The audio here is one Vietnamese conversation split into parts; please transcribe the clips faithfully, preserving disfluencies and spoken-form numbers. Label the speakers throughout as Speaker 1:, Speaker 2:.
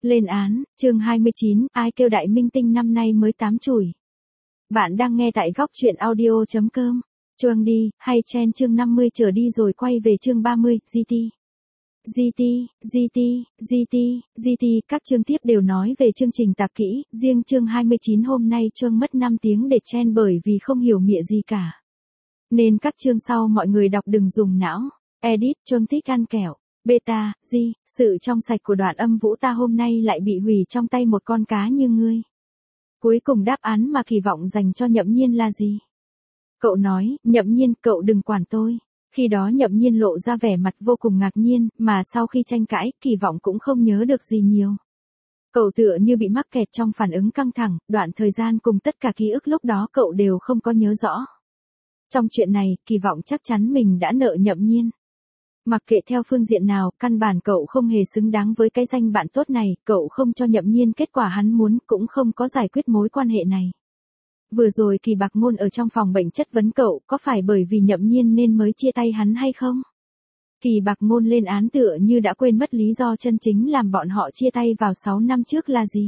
Speaker 1: Lên án, chương hai mươi chín, ai kêu đại minh tinh năm nay mới tám chùi. Bạn đang nghe tại góc truyện audio chấm com. Chuông đi, hay chen chương năm mươi trở đi rồi quay về chương ba mươi, giê tê. giê tê, giê tê, giê tê, giê tê, các chương tiếp đều nói về chương trình tạp kỹ, riêng chương hai mươi chín hôm nay Chuông mất năm tiếng để chen bởi vì không hiểu mịa gì cả. Nên các chương sau mọi người đọc đừng dùng não. Edit, Chuông thích ăn kẹo. Beta, G, sự trong sạch của đoạn âm vũ ta hôm nay lại bị hủy trong tay một con cá như ngươi. Cuối cùng đáp án mà kỳ vọng dành cho Nhậm Nhiên là gì? Cậu nói, Nhậm Nhiên, cậu đừng quản tôi. Khi đó Nhậm Nhiên lộ ra vẻ mặt vô cùng ngạc nhiên, mà sau khi tranh cãi, kỳ vọng cũng không nhớ được gì nhiều. Cậu tựa như bị mắc kẹt trong phản ứng căng thẳng, đoạn thời gian cùng tất cả ký ức lúc đó cậu đều không có nhớ rõ. Trong chuyện này, kỳ vọng chắc chắn mình đã nợ Nhậm Nhiên. Mặc kệ theo phương diện nào, căn bản cậu không hề xứng đáng với cái danh bạn tốt này, cậu không cho Nhậm Nhiên kết quả hắn muốn, cũng không có giải quyết mối quan hệ này. Vừa rồi Kỳ Bạc Ngôn ở trong phòng bệnh chất vấn cậu, có phải bởi vì Nhậm Nhiên nên mới chia tay hắn hay không? Kỳ Bạc Ngôn lên án tựa như đã quên mất lý do chân chính làm bọn họ chia tay vào sáu năm trước là gì.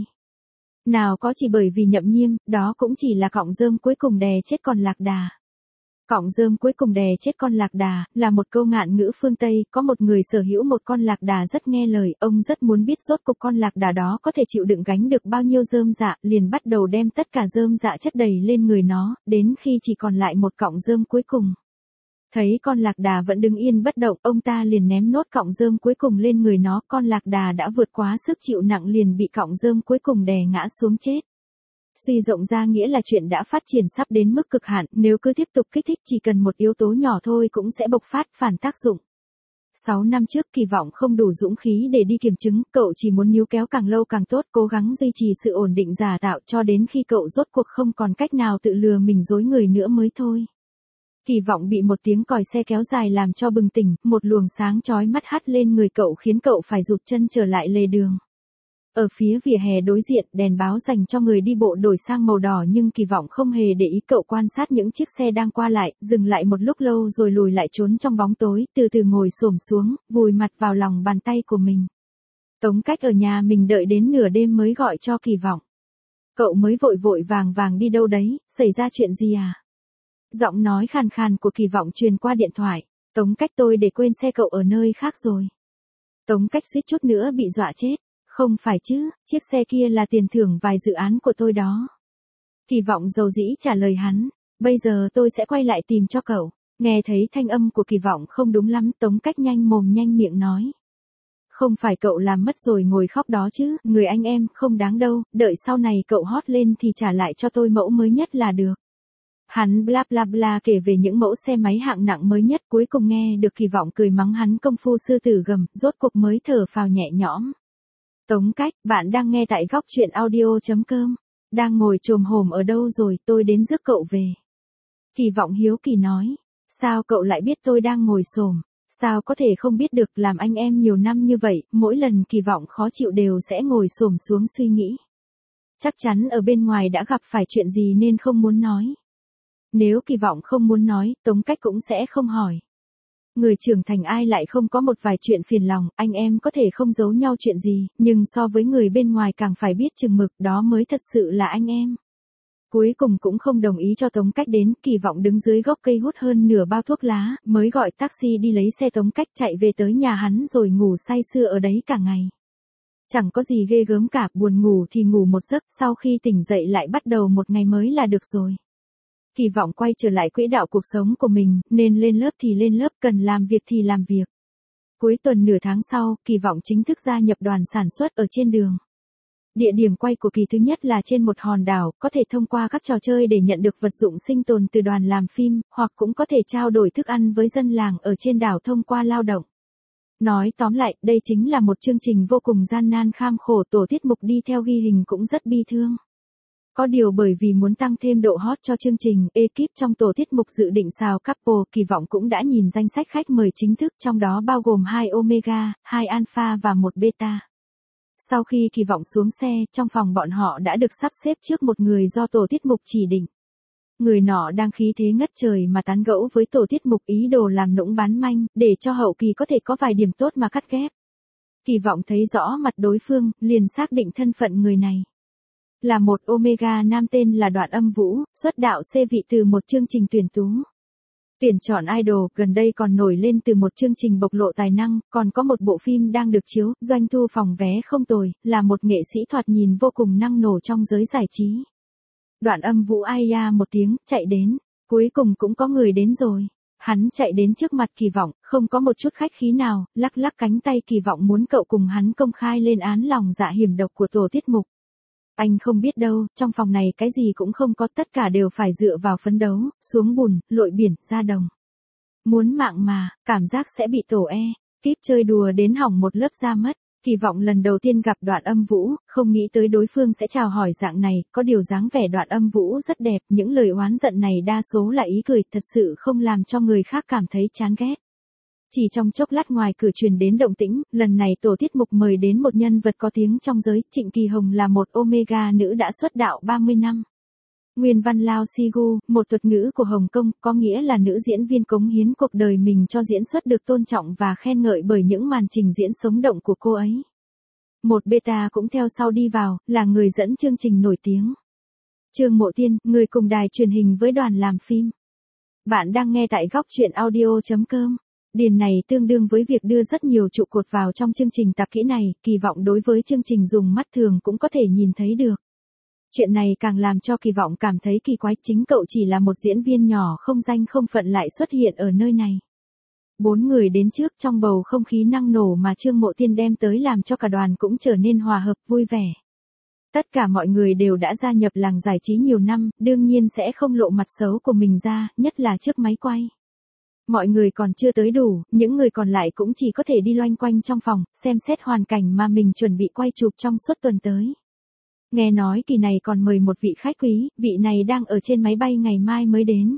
Speaker 1: Nào có chỉ bởi vì Nhậm Nhiên, đó cũng chỉ là cọng rơm cuối cùng đè chết con lạc đà. Cọng rơm cuối cùng đè chết con lạc đà, là một câu ngạn ngữ phương Tây, có một người sở hữu một con lạc đà rất nghe lời, ông rất muốn biết rốt cục con lạc đà đó có thể chịu đựng gánh được bao nhiêu rơm dạ, liền bắt đầu đem tất cả rơm dạ chất đầy lên người nó, đến khi chỉ còn lại một cọng rơm cuối cùng. Thấy con lạc đà vẫn đứng yên bất động, ông ta liền ném nốt cọng rơm cuối cùng lên người nó, con lạc đà đã vượt quá sức chịu nặng liền bị cọng rơm cuối cùng đè ngã xuống chết. Suy rộng ra nghĩa là chuyện đã phát triển sắp đến mức cực hạn, nếu cứ tiếp tục kích thích chỉ cần một yếu tố nhỏ thôi cũng sẽ bộc phát phản tác dụng. sáu năm trước Kỳ vọng không đủ dũng khí để đi kiểm chứng, cậu chỉ muốn níu kéo càng lâu càng tốt, cố gắng duy trì sự ổn định giả tạo cho đến khi cậu rốt cuộc không còn cách nào tự lừa mình dối người nữa mới thôi. Kỳ vọng bị một tiếng còi xe kéo dài làm cho bừng tỉnh, một luồng sáng chói mắt hắt lên người cậu khiến cậu phải rụt chân trở lại lề đường. Ở phía vỉa hè đối diện, đèn báo dành cho người đi bộ đổi sang màu đỏ nhưng Kỳ vọng không hề để ý, cậu quan sát những chiếc xe đang qua lại, dừng lại một lúc lâu rồi lùi lại trốn trong bóng tối, từ từ ngồi xổm xuống, vùi mặt vào lòng bàn tay của mình. Tống Cách ở nhà mình đợi đến nửa đêm mới gọi cho Kỳ vọng. Cậu mới vội vội vàng vàng đi đâu đấy, xảy ra chuyện gì à? Giọng nói khàn khàn của Kỳ vọng truyền qua điện thoại. Tống Cách, tôi để quên xe cậu ở nơi khác rồi. Tống Cách suýt chút nữa bị dọa chết. Không phải chứ, chiếc xe kia là tiền thưởng vài dự án của tôi đó. Kỳ vọng dầu dĩ trả lời hắn, bây giờ tôi sẽ quay lại tìm cho cậu. Nghe thấy thanh âm của Kỳ vọng không đúng lắm, Tống Cách nhanh mồm nhanh miệng nói. Không phải cậu làm mất rồi ngồi khóc đó chứ, người anh em, không đáng đâu, đợi sau này cậu hot lên thì trả lại cho tôi mẫu mới nhất là được. Hắn bla bla bla kể về những mẫu xe máy hạng nặng mới nhất, cuối cùng nghe được Kỳ vọng cười mắng hắn công phu sư tử gầm, rốt cuộc mới thở phào nhẹ nhõm. Tống Cách, bạn đang nghe tại góc truyện audio chấm com. Đang ngồi chồm hổm ở đâu rồi, tôi đến rước cậu về. Kỳ vọng hiếu kỳ nói. Sao cậu lại biết tôi đang ngồi xổm? Sao có thể không biết được, làm anh em nhiều năm như vậy, mỗi lần Kỳ vọng khó chịu đều sẽ ngồi xổm xuống suy nghĩ. Chắc chắn ở bên ngoài đã gặp phải chuyện gì nên không muốn nói. Nếu Kỳ vọng không muốn nói, Tống Cách cũng sẽ không hỏi. Người trưởng thành ai lại không có một vài chuyện phiền lòng, anh em có thể không giấu nhau chuyện gì, nhưng so với người bên ngoài càng phải biết chừng mực, đó mới thật sự là anh em. Cuối cùng cũng không đồng ý cho Tống Cách đến, Kỳ vọng đứng dưới gốc cây hút hơn nửa bao thuốc lá, mới gọi taxi đi lấy xe Tống Cách chạy về tới nhà hắn rồi ngủ say sưa ở đấy cả ngày. Chẳng có gì ghê gớm cả, buồn ngủ thì ngủ một giấc, sau khi tỉnh dậy lại bắt đầu một ngày mới là được rồi. Kỳ vọng quay trở lại quỹ đạo cuộc sống của mình, nên lên lớp thì lên lớp, cần làm việc thì làm việc. Cuối tuần nửa tháng sau, Kỳ vọng chính thức gia nhập đoàn sản xuất ở trên đường. Địa điểm quay của kỳ thứ nhất là trên một hòn đảo, có thể thông qua các trò chơi để nhận được vật dụng sinh tồn từ đoàn làm phim, hoặc cũng có thể trao đổi thức ăn với dân làng ở trên đảo thông qua lao động. Nói tóm lại, đây chính là một chương trình vô cùng gian nan kham khổ, tổ tiết mục đi theo ghi hình cũng rất bi thương. Có điều bởi vì muốn tăng thêm độ hot cho chương trình, ekip trong tổ tiết mục dự định xào couple, Kỳ vọng cũng đã nhìn danh sách khách mời chính thức, trong đó bao gồm hai Omega, hai Alpha và một Beta. Sau khi Kỳ vọng xuống xe, trong phòng bọn họ đã được sắp xếp trước một người do tổ tiết mục chỉ định. Người nọ đang khí thế ngất trời mà tán gẫu với tổ tiết mục, ý đồ làm nũng bán manh, để cho hậu kỳ có thể có vài điểm tốt mà cắt ghép. Kỳ vọng thấy rõ mặt đối phương, liền xác định thân phận người này. Là một Omega nam tên là Đoạn Âm Vũ, xuất đạo xê vị từ một chương trình tuyển tú. Tuyển chọn idol, gần đây còn nổi lên từ một chương trình bộc lộ tài năng, còn có một bộ phim đang được chiếu, doanh thu phòng vé không tồi, là một nghệ sĩ thoạt nhìn vô cùng năng nổ trong giới giải trí. Đoạn Âm Vũ ai ya một tiếng, chạy đến, cuối cùng cũng có người đến rồi. Hắn chạy đến trước mặt Kỳ Vọng, không có một chút khách khí nào, lắc lắc cánh tay Kỳ Vọng muốn cậu cùng hắn công khai lên án lòng dạ hiểm độc của tổ tiết mục. Anh không biết đâu, trong phòng này cái gì cũng không có, tất cả đều phải dựa vào phấn đấu, xuống bùn, lội biển, ra đồng. Muốn mạng mà, cảm giác sẽ bị tổ e, kíp chơi đùa đến hỏng một lớp da mất. Kỳ Vọng lần đầu tiên gặp Đoạn Âm Vũ, không nghĩ tới đối phương sẽ chào hỏi dạng này, có điều dáng vẻ Đoạn Âm Vũ rất đẹp, những lời oán giận này đa số là ý cười, thật sự không làm cho người khác cảm thấy chán ghét. Chỉ trong chốc lát ngoài cửa truyền đến động tĩnh, lần này tổ tiết mục mời đến một nhân vật có tiếng trong giới, Trịnh Kỳ Hồng là một Omega nữ đã xuất đạo ba mươi năm. Nguyên văn Lao Sigu, một thuật ngữ của Hồng Kông, có nghĩa là nữ diễn viên cống hiến cuộc đời mình cho diễn xuất được tôn trọng và khen ngợi bởi những màn trình diễn sống động của cô ấy. Một beta cũng theo sau đi vào, là người dẫn chương trình nổi tiếng. Trương Mộ Tiên, người cùng đài truyền hình với đoàn làm phim. Bạn đang nghe tại góc truyện audio chấm com. Điền này tương đương với việc đưa rất nhiều trụ cột vào trong chương trình tạp kỹ này, Kỳ Vọng đối với chương trình dùng mắt thường cũng có thể nhìn thấy được. Chuyện này càng làm cho Kỳ Vọng cảm thấy kỳ quái, chính cậu chỉ là một diễn viên nhỏ không danh không phận lại xuất hiện ở nơi này. Bốn người đến trước trong bầu không khí năng nổ mà Trương Mộ Tiên đem tới làm cho cả đoàn cũng trở nên hòa hợp vui vẻ. Tất cả mọi người đều đã gia nhập làng giải trí nhiều năm, đương nhiên sẽ không lộ mặt xấu của mình ra, nhất là trước máy quay. Mọi người còn chưa tới đủ, những người còn lại cũng chỉ có thể đi loanh quanh trong phòng, xem xét hoàn cảnh mà mình chuẩn bị quay chụp trong suốt tuần tới. Nghe nói kỳ này còn mời một vị khách quý, vị này đang ở trên máy bay ngày mai mới đến.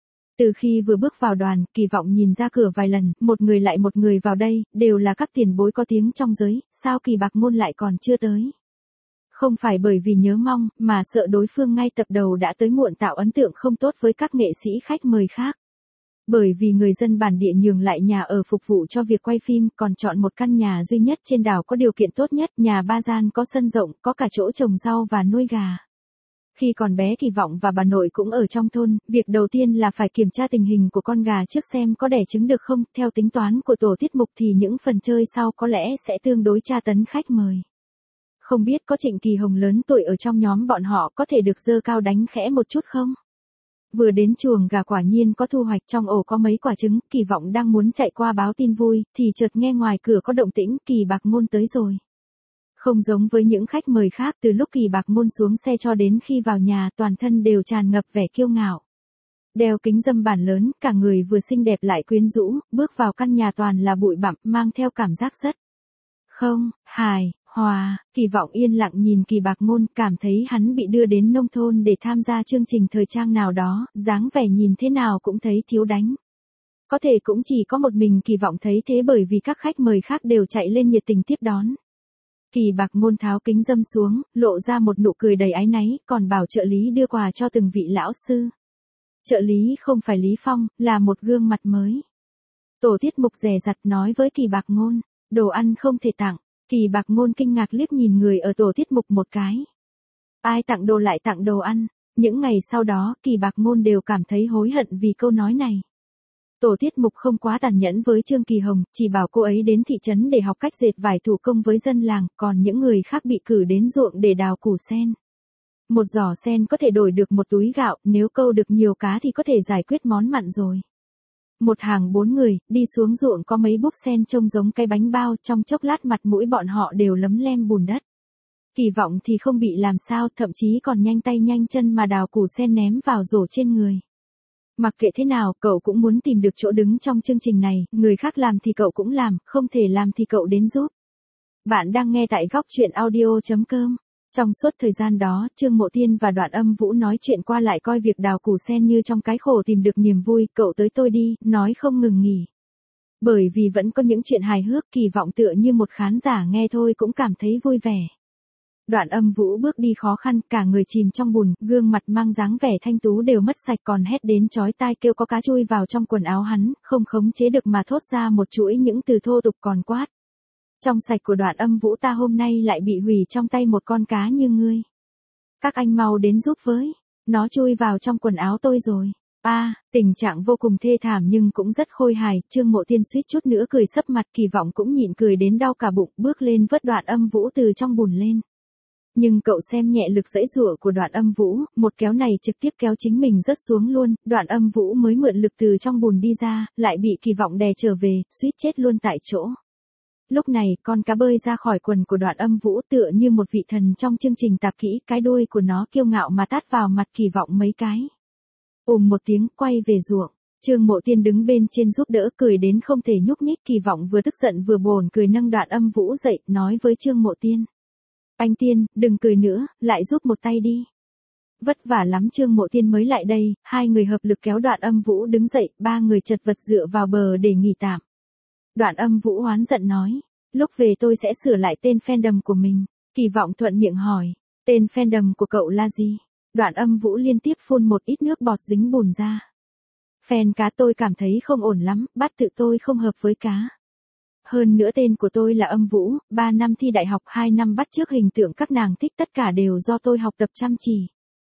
Speaker 1: Từ khi vừa bước vào đoàn, Kỳ Vọng nhìn ra cửa vài lần, một người lại một người vào đây, đều là các tiền bối có tiếng trong giới, sao Kỳ Bạc Ngôn lại còn chưa tới? Không phải bởi vì nhớ mong, mà sợ đối phương ngay tập đầu đã tới muộn tạo ấn tượng không tốt với các nghệ sĩ khách mời khác. Bởi vì người dân bản địa nhường lại nhà ở phục vụ cho việc quay phim, còn chọn một căn nhà duy nhất trên đảo có điều kiện tốt nhất, nhà ba gian có sân rộng, có cả chỗ trồng rau và nuôi gà. Khi còn bé Kỳ Vọng và bà nội cũng ở trong thôn, việc đầu tiên là phải kiểm tra tình hình của con gà trước xem có đẻ trứng được không, theo tính toán của tổ tiết mục thì những phần chơi sau có lẽ sẽ tương đối tra tấn khách mời. Không biết có Trịnh Kỳ Hồng lớn tuổi ở trong nhóm bọn họ có thể được dơ cao đánh khẽ một chút không? Vừa đến chuồng gà quả nhiên có thu hoạch, trong ổ có mấy quả trứng, Kỳ Vọng đang muốn chạy qua báo tin vui, thì chợt nghe ngoài cửa có động tĩnh, Kỳ Bạc Ngôn tới rồi. Không giống với những khách mời khác, từ lúc Kỳ Bạc Ngôn xuống xe cho đến khi vào nhà, toàn thân đều tràn ngập vẻ kiêu ngạo. Đeo kính râm bản lớn, cả người vừa xinh đẹp lại quyến rũ, bước vào căn nhà toàn là bụi bặm, mang theo cảm giác rất không hài hòa. Kỳ Vọng yên lặng nhìn Kỳ Bạc Ngôn, cảm thấy hắn bị đưa đến nông thôn để tham gia chương trình thời trang nào đó, dáng vẻ nhìn thế nào cũng thấy thiếu đánh. Có thể cũng chỉ có một mình Kỳ Vọng thấy thế, bởi vì các khách mời khác đều chạy lên nhiệt tình tiếp đón. Kỳ Bạc Ngôn tháo kính râm xuống, lộ ra một nụ cười đầy áy náy, còn bảo trợ lý đưa quà cho từng vị lão sư. Trợ lý không phải Lý Phong, là một gương mặt mới. Tổ tiết mục dè dặt nói với Kỳ Bạc Ngôn, đồ ăn không thể tặng. Kỳ Bạc Ngôn kinh ngạc liếc nhìn người ở tổ tiết mục một cái. Ai tặng đồ lại tặng đồ ăn? Những ngày sau đó, Kỳ Bạc Ngôn đều cảm thấy hối hận vì câu nói này. Tổ tiết mục không quá tàn nhẫn với Trương Kỳ Hồng, chỉ bảo cô ấy đến thị trấn để học cách dệt vải thủ công với dân làng, còn những người khác bị cử đến ruộng để đào củ sen. Một giỏ sen có thể đổi được một túi gạo, nếu câu được nhiều cá thì có thể giải quyết món mặn rồi. Một hàng bốn người, đi xuống ruộng có mấy búp sen trông giống cái bánh bao, trong chốc lát mặt mũi bọn họ đều lấm lem bùn đất. Kỳ Vọng thì không bị làm sao, thậm chí còn nhanh tay nhanh chân mà đào củ sen ném vào rổ trên người. Mặc kệ thế nào, cậu cũng muốn tìm được chỗ đứng trong chương trình này, người khác làm thì cậu cũng làm, không thể làm thì cậu đến giúp. Bạn đang nghe tại góc truyện audio chấm com. Trong suốt thời gian đó, Trương Mộ Tiên và Đoạn Âm Vũ nói chuyện qua lại, coi việc đào củ sen như trong cái khổ tìm được niềm vui, cậu tới tôi đi, nói không ngừng nghỉ. Bởi vì vẫn có những chuyện hài hước, Kỳ Vọng tựa như một khán giả nghe thôi cũng cảm thấy vui vẻ. Đoạn Âm Vũ bước đi khó khăn, cả người chìm trong bùn, gương mặt mang dáng vẻ thanh tú đều mất sạch, còn hét đến chói tai kêu có cá chui vào trong quần áo hắn, không khống chế được mà thốt ra một chuỗi những từ thô tục còn quát. Trong sạch của Đoạn Âm Vũ ta hôm nay lại bị hủy trong tay một con cá như ngươi. Các anh mau đến giúp với. Nó chui vào trong quần áo tôi rồi. A, à, tình trạng vô cùng thê thảm nhưng cũng rất khôi hài, Trương Mộ Tiên suýt chút nữa cười sấp mặt, Kỳ Vọng cũng nhịn cười đến đau cả bụng, bước lên vớt Đoạn Âm Vũ từ trong bùn lên. Nhưng cậu xem nhẹ lực giãy giụa của Đoạn Âm Vũ, một kéo này trực tiếp kéo chính mình rớt xuống luôn, Đoạn Âm Vũ mới mượn lực từ trong bùn đi ra, lại bị Kỳ Vọng đè trở về, suýt chết luôn tại chỗ. Lúc này, con cá bơi ra khỏi quần của Đoạn Âm Vũ tựa như một vị thần trong chương trình tạp kỹ, cái đuôi của nó kiêu ngạo mà tát vào mặt Kỳ Vọng mấy cái. Ùm một tiếng, quay về ruộng. Trương Mộ Tiên đứng bên trên giúp đỡ, cười đến không thể nhúc nhích. Kỳ Vọng vừa tức giận vừa bồn cười nâng Đoạn Âm Vũ dậy, nói với Trương Mộ Tiên. Anh Tiên, đừng cười nữa, lại giúp một tay đi. Vất vả lắm Trương Mộ Tiên mới lại đây, hai người hợp lực kéo Đoạn Âm Vũ đứng dậy, ba người chật vật dựa vào bờ để nghỉ tạm. Đoạn Âm Vũ oán giận nói, lúc về tôi sẽ sửa lại tên fandom của mình. Kỳ Vọng thuận miệng hỏi, tên fandom của cậu là gì? Đoạn Âm Vũ liên tiếp phun một ít nước bọt dính bùn ra. Fan cá tôi cảm thấy không ổn lắm, bắt tự tôi không hợp với cá. Hơn nữa tên của tôi là Âm Vũ, ba năm thi đại học, hai năm bắt chước hình tượng các nàng thích, tất cả đều do tôi học tập chăm chỉ.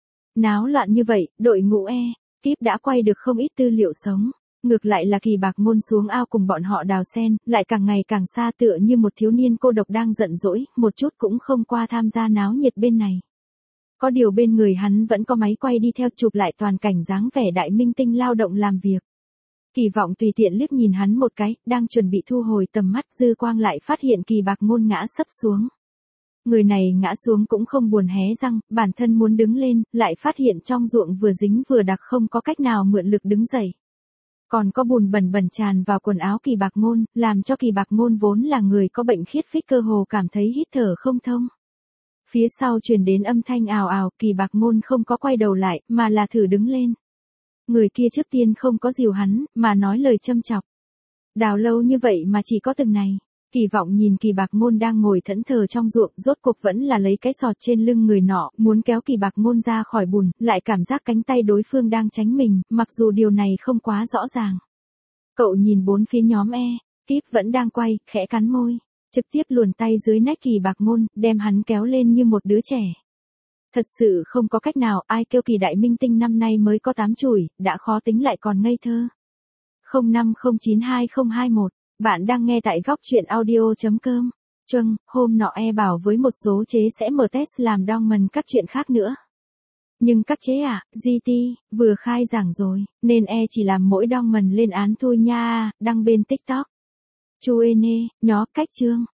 Speaker 1: Náo loạn như vậy, đội ngũ E, kíp đã quay được không ít tư liệu sống. Ngược lại là Kỳ Bạc Ngôn xuống ao cùng bọn họ đào sen, lại càng ngày càng xa tựa như một thiếu niên cô độc đang giận dỗi, một chút cũng không qua tham gia náo nhiệt bên này. Có điều bên người hắn vẫn có máy quay đi theo chụp lại toàn cảnh dáng vẻ đại minh tinh lao động làm việc. Kỳ Vọng tùy tiện liếc nhìn hắn một cái, đang chuẩn bị thu hồi tầm mắt, dư quang lại phát hiện Kỳ Bạc Ngôn ngã sấp xuống. Người này ngã xuống cũng không buồn hé răng, bản thân muốn đứng lên, lại phát hiện trong ruộng vừa dính vừa đặc không có cách nào mượn lực đứng dậy. Còn có bùn bẩn bẩn tràn vào quần áo Kỳ Bạc Ngôn, làm cho Kỳ Bạc Ngôn vốn là người có bệnh khiết phích cơ hồ cảm thấy hít thở không thông. Phía sau truyền đến âm thanh ào ào, Kỳ Bạc Ngôn không có quay đầu lại, mà là thử đứng lên. Người kia trước tiên không có dìu hắn, mà nói lời châm chọc. Đào lâu như vậy mà chỉ có từng này. Kỳ Vọng nhìn Kỳ Bạc Ngôn đang ngồi thẫn thờ trong ruộng, rốt cuộc vẫn là lấy cái sọt trên lưng người nọ, muốn kéo Kỳ Bạc Ngôn ra khỏi bùn, lại cảm giác cánh tay đối phương đang tránh mình, mặc dù điều này không quá rõ ràng. Cậu nhìn bốn phía nhóm E, kíp vẫn đang quay, khẽ cắn môi, trực tiếp luồn tay dưới nách Kỳ Bạc Ngôn, đem hắn kéo lên như một đứa trẻ. Thật sự không có cách nào, ai kêu Kỳ đại minh tinh năm nay mới có tám chùi, đã khó tính lại còn ngây thơ. không năm không chín hai không hai một, bạn đang nghe tại góc truyện audio chấm com. Chuâng, hôm nọ E bảo với một số chế sẽ mở test làm document các chuyện khác nữa. Nhưng các chế à, giê tê, vừa khai giảng rồi, nên E chỉ làm mỗi document lên án thôi nha, đăng bên TikTok. Chu Ê nê, nhó, cách chương.